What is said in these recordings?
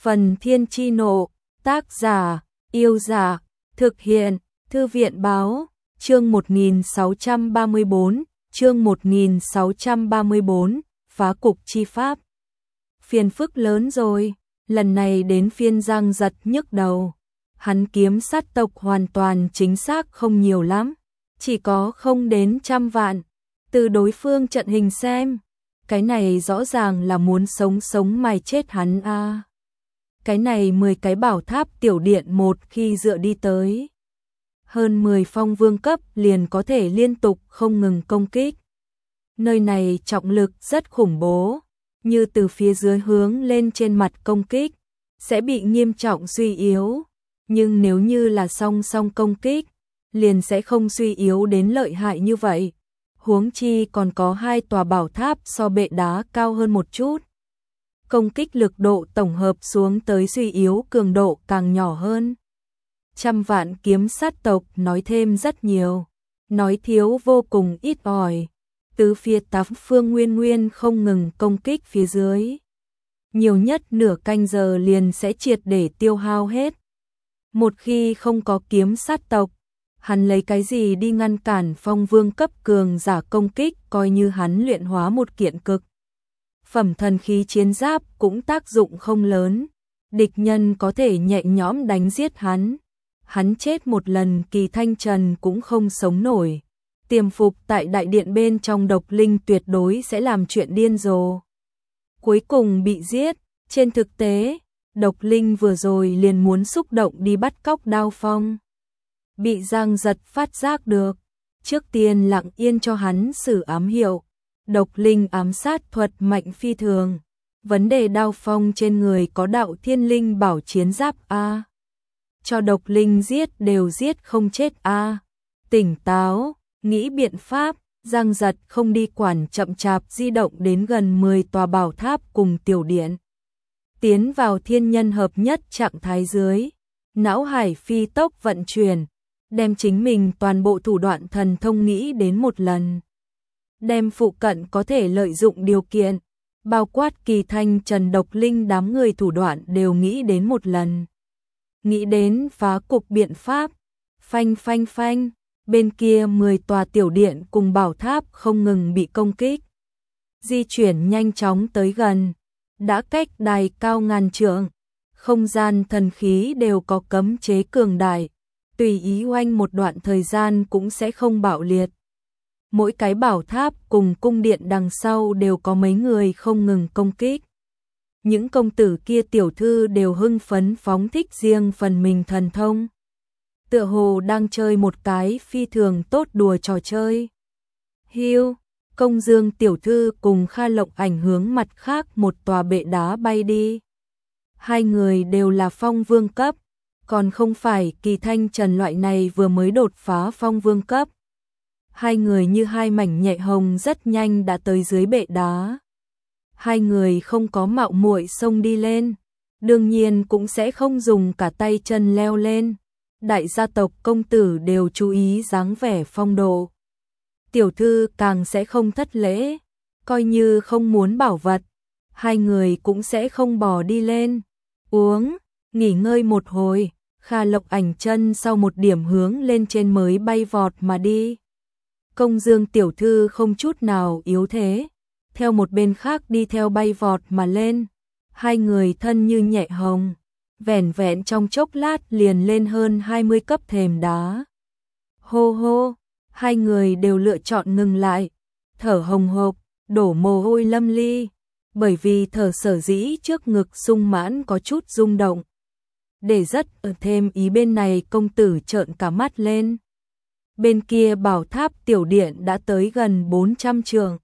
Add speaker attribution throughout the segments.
Speaker 1: Phần Thiên Chi Nộ, tác giả, Yêu Giả, thực hiện, Thư viện Báo, chương 1634, chương 1634, phá cục chi pháp. Phiền phức lớn rồi, lần này đến phiên Giang Giật nhức đầu. Hắn kiếm sát tộc hoàn toàn chính xác không nhiều lắm, chỉ có không đến 100 vạn. Từ đối phương trận hình xem, cái này rõ ràng là muốn sống mài chết hắn a. Cái này 10 cái bảo tháp tiểu điện một khi dựa đi tới, hơn 10 phong vương cấp liền có thể liên tục không ngừng công kích. Nơi này trọng lực rất khủng bố, như từ phía dưới hướng lên trên mặt công kích, sẽ bị nghiêm trọng suy yếu. Nhưng nếu như là song song công kích, liền sẽ không suy yếu đến lợi hại như vậy. Huống chi còn có 2 tòa bảo tháp so bệ đá cao hơn một chút. Công kích lực độ tổng hợp xuống tới suy yếu cường độ càng nhỏ hơn. 100 vạn kiếm sát tộc nói thêm rất nhiều, nói thiếu vô cùng ít ỏi. Tứ phía tám phương nguyên không ngừng công kích phía dưới. Nhiều nhất nửa canh giờ liền sẽ triệt để tiêu hao hết. Một khi không có kiếm sát tộc, hắn lấy cái gì đi ngăn cản phong vương cấp cường giả công kích, coi như hắn luyện hóa một kiện cực phẩm thần khí chiến giáp cũng tác dụng không lớn. Địch nhân có thể nhẹ nhõm đánh giết hắn. Hắn chết một lần Kỳ Thanh Trần cũng không sống nổi. Tiềm phục tại đại điện bên trong Độc Linh tuyệt đối sẽ làm chuyện điên rồ. Cuối cùng bị giết. Trên thực tế, Độc Linh vừa rồi liền muốn xúc động đi bắt cóc Đao Phong. Bị Giang Giật phát giác được. Trước tiên lặng yên cho hắn sử ám hiệu. Độc Linh ám sát thuật mạnh phi thường. Vấn đề Đao Phong trên người có đạo thiên linh bảo chiến giáp a. Cho Độc Linh giết đều giết không chết a. Tỉnh táo, nghĩ biện pháp. Giang Giật không đi quản chậm chạp di động đến gần 10 tòa bảo tháp cùng tiểu điện. Tiến vào thiên nhân hợp nhất trạng thái dưới. Não hải phi tốc vận chuyển. Đem chính mình toàn bộ thủ đoạn thần thông nghĩ đến một lần. Đem phụ cận có thể lợi dụng điều kiện, bao quát Kỳ Thanh Trần Độc Linh đám người thủ đoạn đều nghĩ đến một lần. Nghĩ đến phá cục biện pháp. Phanh, bên kia 10 tòa tiểu điện cùng bảo tháp không ngừng bị công kích. Di chuyển nhanh chóng tới gần, đã cách đài cao ngàn trượng, không gian thần khí đều có cấm chế cường đại, tùy ý oanh một đoạn thời gian cũng sẽ không bạo liệt. Mỗi cái bảo tháp cùng cung điện đằng sau đều có mấy người không ngừng công kích. Những công tử kia tiểu thư đều hưng phấn phóng thích riêng phần mình thần thông. Tựa hồ đang chơi một cái phi thường tốt đùa trò chơi. Hiu, Công Dương tiểu thư cùng Kha Lộng Ảnh hướng mặt khác một tòa bệ đá bay đi. Hai người đều là phong vương cấp, còn không phải Kỳ Thanh Trần loại này vừa mới đột phá phong vương cấp. Hai người như hai mảnh nhẹ hồng rất nhanh đã tới dưới bệ đá. Hai người không có mạo muội xông đi lên, đương nhiên cũng sẽ không dùng cả tay chân leo lên. Đại gia tộc công tử đều chú ý dáng vẻ phong độ. Tiểu thư càng sẽ không thất lễ, coi như không muốn bảo vật, hai người cũng sẽ không bò đi lên. Uống, nghỉ ngơi một hồi, Kha Lộc Ảnh chân sau một điểm hướng lên trên mới bay vọt mà đi. Công Dương tiểu thư không chút nào yếu thế, theo một bên khác đi theo bay vọt mà lên. Hai người thân như nhẹ hồng, vẻn vẹn trong chốc lát liền lên hơn 20 cấp thềm đá. Hô hô, hai người đều lựa chọn ngừng lại, thở hồng hộc, đổ mồ hôi lâm ly, bởi vì thở sở dĩ trước ngực sung mãn có chút rung động. Để rất ở thêm ý bên này công tử trợn cả mắt lên. Bên kia bảo tháp tiểu điện đã tới gần 400 trượng.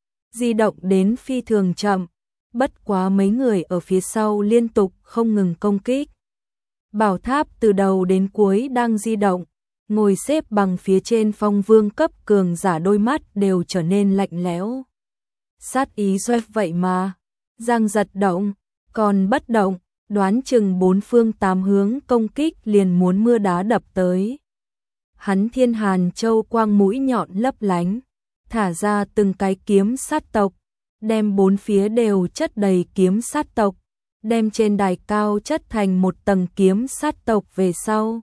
Speaker 1: Di động đến phi thường chậm, bất quá mấy người ở phía sau liên tục không ngừng công kích. Bảo tháp từ đầu đến cuối đang di động, ngồi xếp bằng phía trên phong vương cấp cường giả đôi mắt đều trở nên lạnh lẽo. Sát ý xoay vậy mà, Giang Giật động, còn bất động, đoán chừng bốn phương tám hướng công kích liền muốn mưa đá đập tới. Hắn Thiên Hàn Châu quang mũi nhọn lấp lánh, thả ra từng cái kiếm sát tộc, đem bốn phía đều chất đầy kiếm sát tộc, đem trên đài cao chất thành một tầng kiếm sát tộc về sau.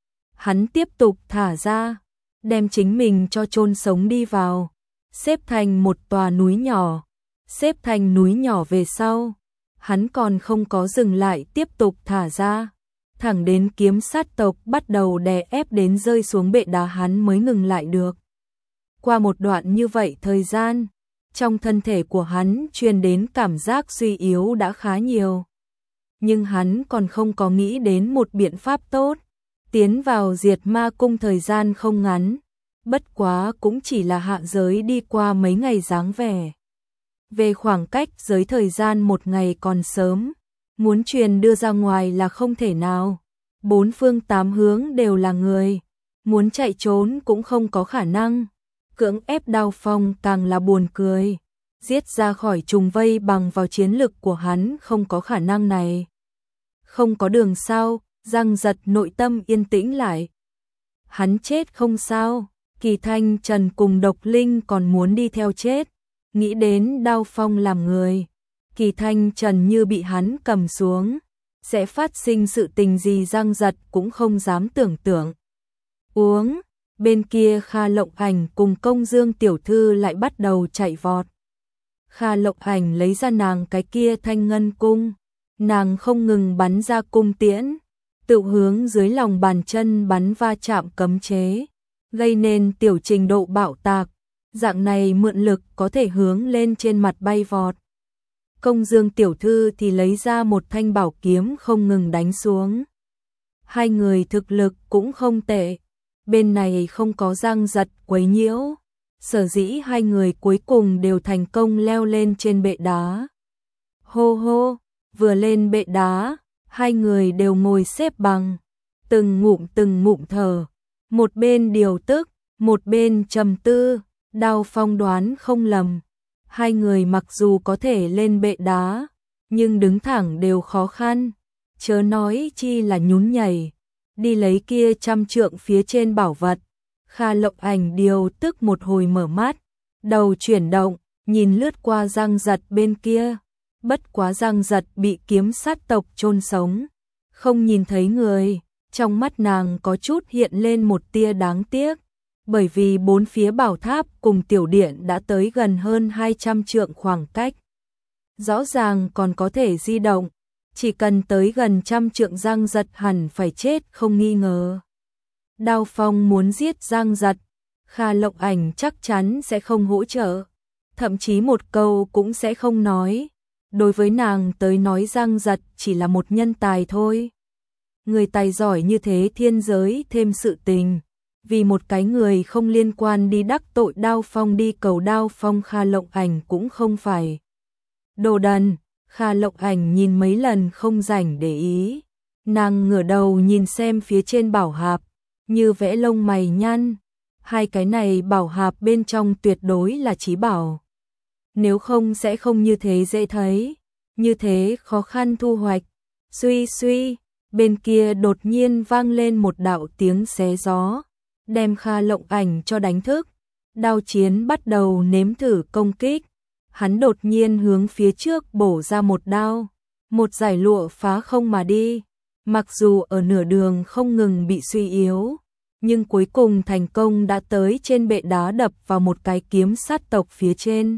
Speaker 1: Hắn tiếp tục thả ra, đem chính mình cho chôn sống đi vào, xếp thành một tòa núi nhỏ, xếp thành núi nhỏ về sau. Hắn còn không có dừng lại tiếp tục thả ra, thẳng đến kiếm sát tộc bắt đầu đè ép đến rơi xuống bệ đá hắn mới ngừng lại được. Qua một đoạn như vậy thời gian, trong thân thể của hắn truyền đến cảm giác suy yếu đã khá nhiều. Nhưng hắn còn không có nghĩ đến một biện pháp tốt, tiến vào diệt ma cung thời gian không ngắn, bất quá cũng chỉ là hạ giới đi qua mấy ngày dáng vẻ. Về khoảng cách giới thời gian một ngày còn sớm, muốn truyền đưa ra ngoài là không thể nào. Bốn phương tám hướng đều là người, muốn chạy trốn cũng không có khả năng. Cưỡng ép Đao Phong càng là buồn cười, giết ra khỏi trùng vây bằng vào chiến lực của hắn không có khả năng này. Không có đường sao, Giang Giật nội tâm yên tĩnh lại. Hắn chết không sao, Kỳ Thanh Trần cùng Độc Linh còn muốn đi theo chết. Nghĩ đến Đao Phong làm người, Kỳ Thanh Trần như bị hắn cầm xuống, sẽ phát sinh sự tình gì Giang Giật cũng không dám tưởng tượng. Uống, bên kia Kha Lộng Ảnh cùng Công Dương tiểu thư lại bắt đầu chạy vọt. Kha Lộng Ảnh lấy ra nàng cái kia thanh ngân cung, nàng không ngừng bắn ra cung tiễn, tự hướng dưới lòng bàn chân bắn va chạm cấm chế, gây nên tiểu trình độ bạo tạc. Dạng này mượn lực có thể hướng lên trên mặt bay vọt. Công Dương tiểu thư thì lấy ra một thanh bảo kiếm không ngừng đánh xuống. Hai người thực lực cũng không tệ. Bên này không có Giang Giật quấy nhiễu. Sở dĩ hai người cuối cùng đều thành công leo lên trên bệ đá. Hô hô, vừa lên bệ đá, hai người đều ngồi xếp bằng. Từng ngụm thở. Một bên điều tức, một bên trầm tư. Đao Phong đoán không lầm, hai người mặc dù có thể lên bệ đá, nhưng đứng thẳng đều khó khăn, chớ nói chi là nhún nhảy, đi lấy kia 100 trượng phía trên bảo vật. Kha Lộng Ảnh điều tức một hồi mở mắt, đầu chuyển động, nhìn lướt qua Giang Giật bên kia, bất quá Giang Giật bị kiếm sát tộc chôn sống, không nhìn thấy người, trong mắt nàng có chút hiện lên một tia đáng tiếc. Bởi vì bốn phía bảo tháp cùng tiểu điện đã tới gần hơn 200 trượng khoảng cách. Rõ ràng còn có thể di động, chỉ cần tới gần 100 trượng Giang Giật hẳn phải chết không nghi ngờ. Đao Phong muốn giết Giang Giật, Kha Lộng Ảnh chắc chắn sẽ không hỗ trợ, thậm chí một câu cũng sẽ không nói. Đối với nàng tới nói Giang Giật chỉ là một nhân tài thôi. Người tài giỏi như thế thiên giới thêm sự tình. Vì một cái người không liên quan đi đắc tội Đao Phong đi cầu Đao Phong Kha Lộng Ảnh cũng không phải đồ đần. Kha Lộng Ảnh nhìn mấy lần không rảnh để ý. Nàng ngửa đầu nhìn xem phía trên bảo hạp, như vẽ lông mày nhăn. Hai cái này bảo hạp bên trong tuyệt đối là chí bảo. Nếu không sẽ không như thế dễ thấy, như thế khó khăn thu hoạch. Suy suy, bên kia đột nhiên vang lên một đạo tiếng xé gió, đem Kha Lộng Ảnh cho đánh thức. Đao Chiến bắt đầu nếm thử công kích. Hắn đột nhiên hướng phía trước bổ ra một đao, một dải lụa phá không mà đi. Mặc dù ở nửa đường không ngừng bị suy yếu, nhưng cuối cùng thành công đã tới trên bệ đá đập vào một cái kiếm sát tộc phía trên.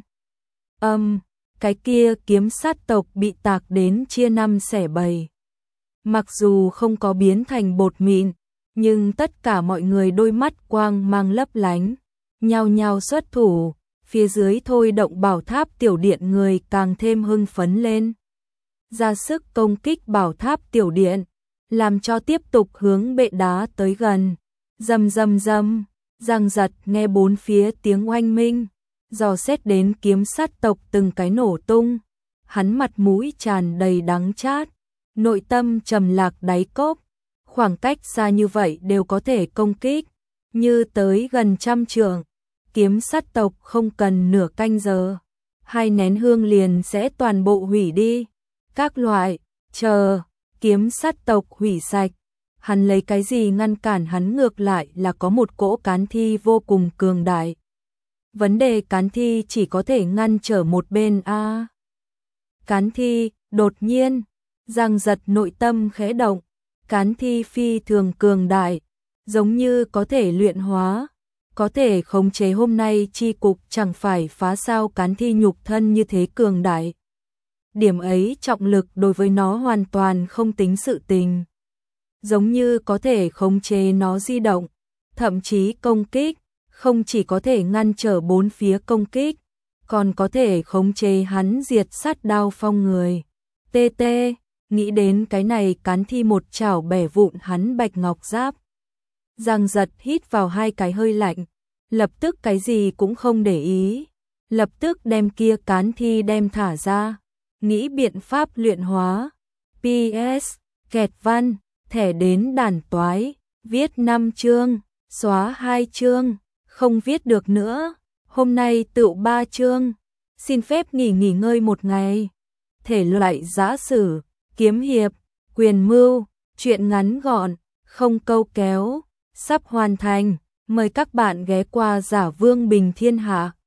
Speaker 1: Cái kia kiếm sát tộc bị tạc đến chia năm xẻ bảy. Mặc dù không có biến thành bột mịn, nhưng tất cả mọi người đôi mắt quang mang lấp lánh, nhao nhao xuất thủ, phía dưới thôi động bảo tháp tiểu điện người càng thêm hưng phấn lên. Ra sức công kích bảo tháp tiểu điện, làm cho tiếp tục hướng bệ đá tới gần. Rầm rầm rầm, Giang Giật nghe bốn phía tiếng oanh minh, dò xét đến kiếm sát tộc từng cái nổ tung. Hắn mặt mũi tràn đầy đắng chát, nội tâm trầm lạc đáy cốc. Khoảng cách xa như vậy đều có thể công kích, như tới gần 100 trượng, kiếm sát tộc không cần nửa canh giờ, 2 nén hương liền sẽ toàn bộ hủy đi. Các loại, chờ, kiếm sát tộc hủy sạch, hắn lấy cái gì ngăn cản hắn, ngược lại là có một cỗ cán thi vô cùng cường đại. Vấn đề cán thi chỉ có thể ngăn trở một bên a. Cán thi, đột nhiên, Giang Giật nội tâm khẽ động, cán thi phi thường cường đại, giống như có thể luyện hóa, có thể khống chế. Hôm nay chi cục chẳng phải phá sao cán thi nhục thân như thế cường đại. Điểm ấy trọng lực đối với nó hoàn toàn không tính sự tình. Giống như có thể khống chế nó di động, thậm chí công kích, không chỉ có thể ngăn trở bốn phía công kích, còn có thể khống chế hắn diệt sát đao phong người. TT, nghĩ đến cái này cán thi một chảo bẻ vụn hắn bạch ngọc giáp. Giang Giật hít vào hai cái hơi lạnh, lập tức cái gì cũng không để ý, lập tức đem kia cán thi đem thả ra, nghĩ biện pháp luyện hóa. PS, kẹt văn, thẻ đến đàn toái, viết 5 chương, xóa 2 chương, không viết được nữa, hôm nay tựu 3 chương, xin phép nghỉ ngơi một ngày. Thể loại giã sử, kiếm hiệp, quyền mưu, truyện ngắn gọn, không câu kéo, sắp hoàn thành, mời các bạn ghé qua Giả Vương Bình Thiên Hạ.